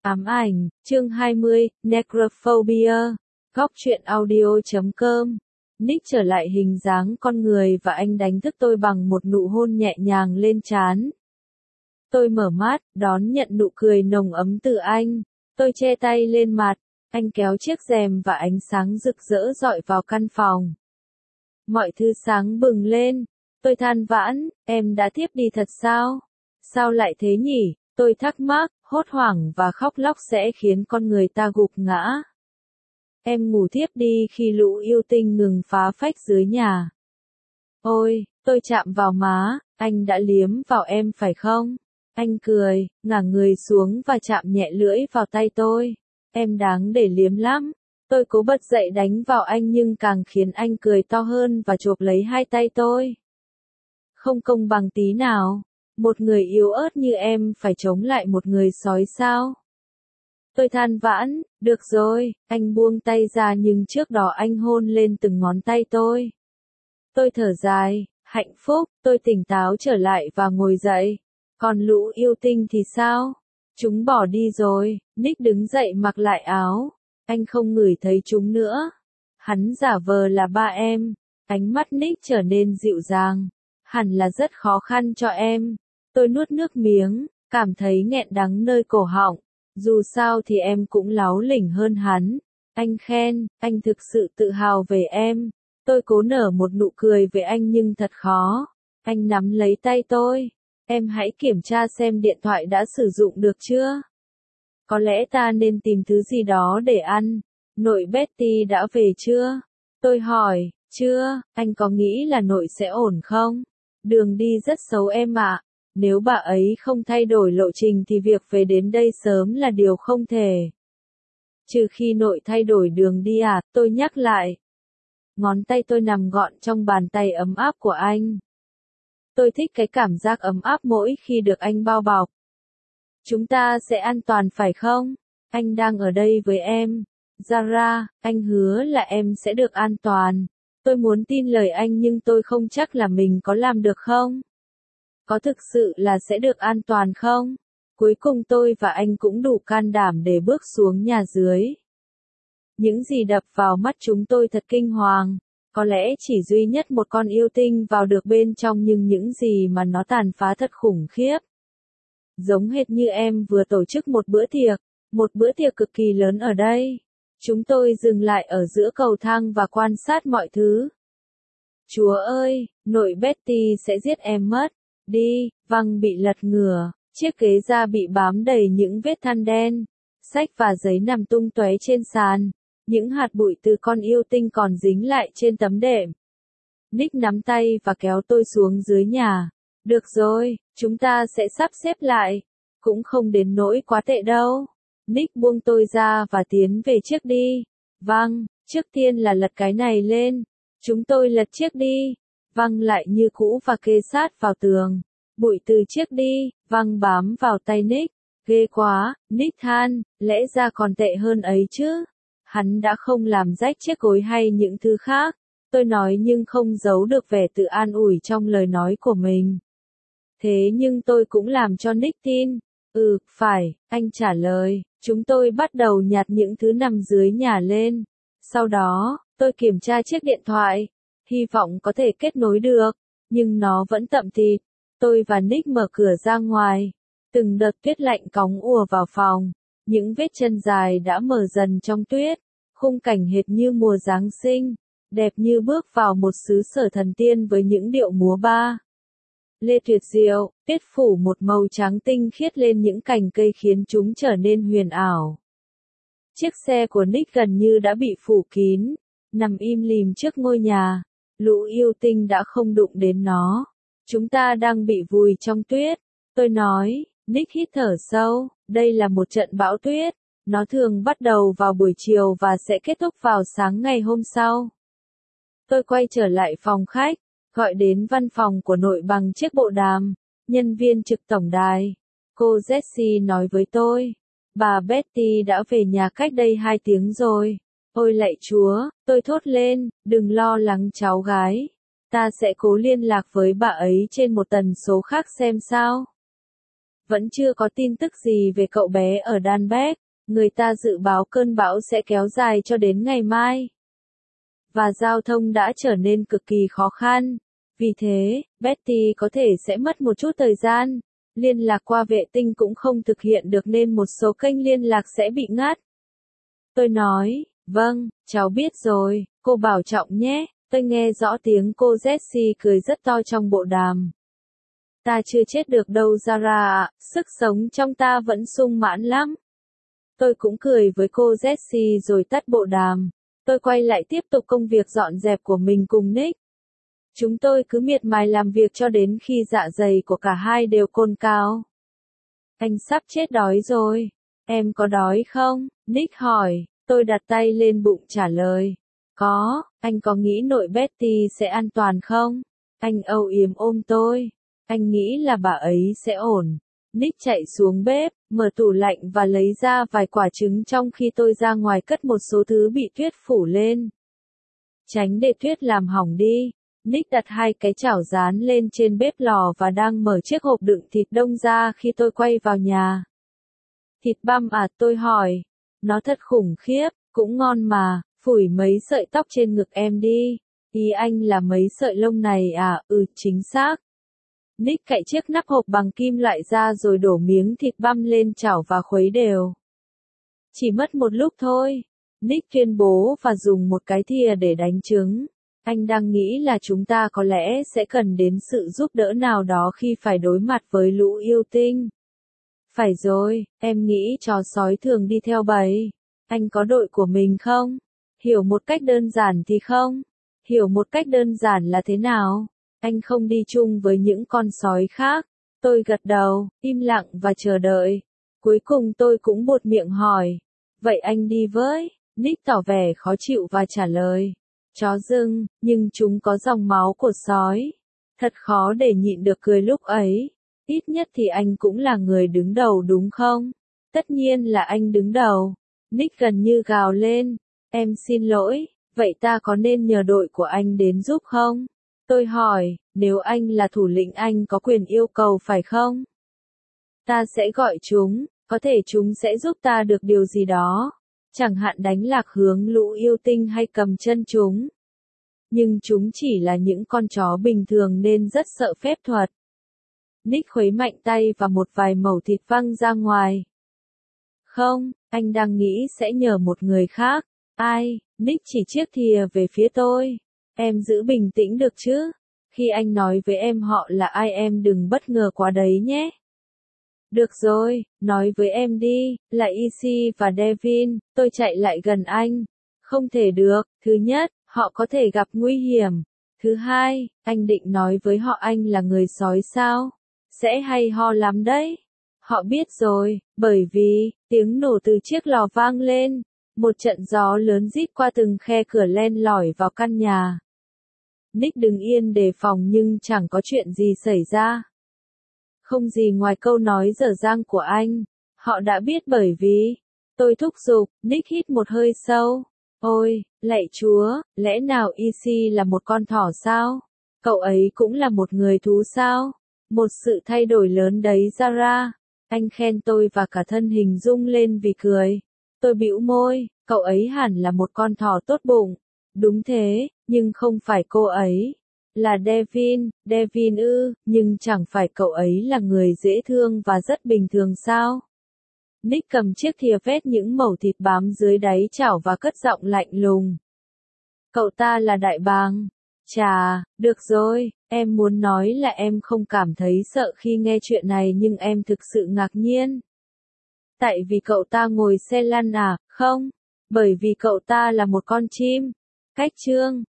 Ám ảnh, chương 20, Necrophobia, góc truyện audio.com. Nick trở lại hình dáng con người và anh đánh thức tôi bằng một nụ hôn nhẹ nhàng lên trán. Tôi mở mắt, đón nhận nụ cười nồng ấm từ anh. Tôi che tay lên mặt, anh kéo chiếc rèm và ánh sáng rực rỡ rọi vào căn phòng. Mọi thứ sáng bừng lên. Tôi than vãn, em đã thiếp đi thật sao? Sao lại thế nhỉ? Tôi thắc mắc, hốt hoảng và khóc lóc sẽ khiến con người ta gục ngã. Em ngủ thiếp đi khi lũ yêu tinh ngừng phá phách dưới nhà. Ôi, tôi chạm vào má, anh đã liếm vào em phải không? Anh cười, ngả người xuống và chạm nhẹ lưỡi vào tay tôi. Em đáng để liếm lắm. Tôi cố bật dậy đánh vào anh nhưng càng khiến anh cười to hơn và chộp lấy hai tay tôi. Không công bằng tí nào. Một người yếu ớt như em phải chống lại một người sói sao? Tôi than vãn, được rồi, anh buông tay ra nhưng trước đó anh hôn lên từng ngón tay tôi. Tôi thở dài, hạnh phúc, tôi tỉnh táo trở lại và ngồi dậy. Còn lũ yêu tinh thì sao? Chúng bỏ đi rồi. Nick đứng dậy mặc lại áo. Anh không ngửi thấy chúng nữa. Hắn giả vờ là ba em. Ánh mắt Nick trở nên dịu dàng. Hẳn là rất khó khăn cho em. Tôi nuốt nước miếng, cảm thấy nghẹn đắng nơi cổ họng. Dù sao thì em cũng láo lỉnh hơn hắn. Anh khen, anh thực sự tự hào về em. Tôi cố nở một nụ cười với anh nhưng thật khó. Anh nắm lấy tay tôi. Em hãy kiểm tra xem điện thoại đã sử dụng được chưa. Có lẽ ta nên tìm thứ gì đó để ăn. Nội Betty đã về chưa? Tôi hỏi, chưa, anh có nghĩ là nội sẽ ổn không? Đường đi rất xấu em ạ. Nếu bà ấy không thay đổi lộ trình thì việc về đến đây sớm là điều không thể. Trừ khi nội thay đổi đường đi à, tôi nhắc lại. Ngón tay tôi nằm gọn trong bàn tay ấm áp của anh. Tôi thích cái cảm giác ấm áp mỗi khi được anh bao bọc. Chúng ta sẽ an toàn phải không? Anh đang ở đây với em. Zara, anh hứa là em sẽ được an toàn. Tôi muốn tin lời anh nhưng tôi không chắc là mình có làm được không? Có thực sự là sẽ được an toàn không? Cuối cùng tôi và anh cũng đủ can đảm để bước xuống nhà dưới. Những gì đập vào mắt chúng tôi thật kinh hoàng. Có lẽ chỉ duy nhất một con yêu tinh vào được bên trong nhưng những gì mà nó tàn phá thật khủng khiếp. Giống hệt như em vừa tổ chức một bữa tiệc cực kỳ lớn ở đây. Chúng tôi dừng lại ở giữa cầu thang và quan sát mọi thứ. Chúa ơi, nội Betty sẽ giết em mất. Đi, văng bị lật ngửa, chiếc ghế da bị bám đầy những vết than đen, sách và giấy nằm tung tóe trên sàn, những hạt bụi từ con yêu tinh còn dính lại trên tấm đệm. Nick nắm tay và kéo tôi xuống dưới nhà. Được rồi, chúng ta sẽ sắp xếp lại. Cũng không đến nỗi quá tệ đâu. Nick buông tôi ra và tiến về chiếc đi. Vâng, trước tiên là lật cái này lên. Chúng tôi lật chiếc đi. Văng lại như cũ và kê sát vào tường. Bụi từ chiếc đi, văng bám vào tay Nick. Ghê quá, Nick than, lẽ ra còn tệ hơn ấy chứ. Hắn đã không làm rách chiếc gối hay những thứ khác. Tôi nói nhưng không giấu được vẻ tự an ủi trong lời nói của mình. Thế nhưng tôi cũng làm cho Nick tin. Phải, anh trả lời. Chúng tôi bắt đầu nhặt những thứ nằm dưới nhà lên. Sau đó, tôi kiểm tra chiếc điện thoại. Hy vọng có thể kết nối được, nhưng nó vẫn tậm tịt. Tôi và Nick mở cửa ra ngoài. Từng đợt tuyết lạnh cóng ùa vào phòng. Những vết chân dài đã mở dần trong tuyết. Khung cảnh hệt như mùa Giáng sinh. Đẹp như bước vào một xứ sở thần tiên với những điệu múa ba lê tuyệt diệu. Tuyết phủ một màu trắng tinh khiết lên những cành cây khiến chúng trở nên huyền ảo. Chiếc xe của Nick gần như đã bị phủ kín. Nằm im lìm trước ngôi nhà. Lũ yêu tinh đã không đụng đến nó. Chúng ta đang bị vùi trong tuyết. Tôi nói, Nick hít thở sâu, đây là một trận bão tuyết. Nó thường bắt đầu vào buổi chiều và sẽ kết thúc vào sáng ngày hôm sau. Tôi quay trở lại phòng khách, gọi đến văn phòng của nội bằng chiếc bộ đàm. Nhân viên trực tổng đài. Cô Jessie nói với tôi. Bà Betty đã về nhà cách đây 2 tiếng rồi. Ôi lạy Chúa, tôi thốt lên, đừng lo lắng cháu gái. Ta sẽ cố liên lạc với bà ấy trên một tần số khác xem sao. Vẫn chưa có tin tức gì về cậu bé ở Danbeck, người ta dự báo cơn bão sẽ kéo dài cho đến ngày mai. Và giao thông đã trở nên cực kỳ khó khăn. Vì thế, Betty có thể sẽ mất một chút thời gian. Liên lạc qua vệ tinh cũng không thực hiện được nên một số kênh liên lạc sẽ bị ngắt. Tôi nói, vâng, cháu biết rồi, cô bảo trọng nhé. Tôi nghe rõ tiếng cô Jessie cười rất to trong bộ đàm. Ta chưa chết được đâu Zara ạ, sức sống trong ta vẫn sung mãn lắm. Tôi cũng cười với cô Jessie rồi tắt bộ đàm. Tôi quay lại tiếp tục công việc dọn dẹp của mình cùng Nick. Chúng tôi cứ miệt mài làm việc cho đến khi dạ dày của cả hai đều cồn cào. Anh sắp chết đói rồi. Em có đói không? Nick hỏi. Tôi đặt tay lên bụng trả lời. Có, anh có nghĩ nội Betty sẽ an toàn không? Anh âu yếm ôm tôi. Anh nghĩ là bà ấy sẽ ổn. Nick chạy xuống bếp, mở tủ lạnh và lấy ra vài quả trứng trong khi tôi ra ngoài cất một số thứ bị tuyết phủ lên. Tránh để tuyết làm hỏng đi. Nick đặt 2 cái chảo rán lên trên bếp lò và đang mở chiếc hộp đựng thịt đông ra khi tôi quay vào nhà. Thịt băm à, tôi hỏi. Nó thật khủng khiếp, cũng ngon mà, phủi mấy sợi tóc trên ngực em đi. Ý anh là mấy sợi lông này à, chính xác. Nick cạy chiếc nắp hộp bằng kim loại ra rồi đổ miếng thịt băm lên chảo và khuấy đều. Chỉ mất một lúc thôi. Nick tuyên bố và dùng một cái thìa để đánh trứng. Anh đang nghĩ là chúng ta có lẽ sẽ cần đến sự giúp đỡ nào đó khi phải đối mặt với lũ yêu tinh. Phải rồi, em nghĩ chó sói thường đi theo bầy. Anh có đội của mình không? Hiểu một cách đơn giản thì không? Hiểu một cách đơn giản là thế nào? Anh không đi chung với những con sói khác. Tôi gật đầu, im lặng và chờ đợi. Cuối cùng tôi cũng buột miệng hỏi. Vậy anh đi với? Nick tỏ vẻ khó chịu và trả lời. Chó dưng, nhưng chúng có dòng máu của sói. Thật khó để nhịn được cười lúc ấy. Ít nhất thì anh cũng là người đứng đầu đúng không? Tất nhiên là anh đứng đầu. Nick gần như gào lên. Em xin lỗi, vậy ta có nên nhờ đội của anh đến giúp không? Tôi hỏi, nếu anh là thủ lĩnh anh có quyền yêu cầu phải không? Ta sẽ gọi chúng, có thể chúng sẽ giúp ta được điều gì đó. Chẳng hạn đánh lạc hướng lũ yêu tinh hay cầm chân chúng. Nhưng chúng chỉ là những con chó bình thường nên rất sợ phép thuật. Nick khuấy mạnh tay và một vài mẩu thịt văng ra ngoài. Không, anh đang nghĩ sẽ nhờ một người khác. Ai? Nick chỉ chiếc thìa về phía tôi. Em giữ bình tĩnh được chứ? Khi anh nói với em họ là ai em đừng bất ngờ quá đấy nhé. Được rồi, nói với em đi, là Izzy và Devin, tôi chạy lại gần anh. Không thể được, thứ nhất, họ có thể gặp nguy hiểm. Thứ hai, anh định nói với họ anh là người sói sao? Sẽ hay ho lắm đấy. Họ biết rồi, bởi vì, tiếng nổ từ chiếc lò vang lên. Một trận gió lớn rít qua từng khe cửa len lỏi vào căn nhà. Nick đứng yên đề phòng nhưng chẳng có chuyện gì xảy ra. Không gì ngoài câu nói dở dang của anh. Họ đã biết bởi vì. Tôi thúc giục, Nick hít một hơi sâu. Ôi, lạy Chúa, lẽ nào Izzy là một con thỏ sao? Cậu ấy cũng là một người thú sao? Một sự thay đổi lớn đấy Zara. Anh khen tôi và cả thân hình rung lên vì cười. Tôi bĩu môi, cậu ấy hẳn là một con thỏ tốt bụng. Đúng thế, nhưng không phải cô ấy. Là Devin ư, nhưng chẳng phải cậu ấy là người dễ thương và rất bình thường sao? Nick cầm chiếc thìa vét những mẩu thịt bám dưới đáy chảo và cất giọng lạnh lùng. Cậu ta là đại bàng. Chà, được rồi, em muốn nói là em không cảm thấy sợ khi nghe chuyện này nhưng em thực sự ngạc nhiên. Tại vì cậu ta ngồi xe lăn à, không? Bởi vì cậu ta là một con chim. Cách chương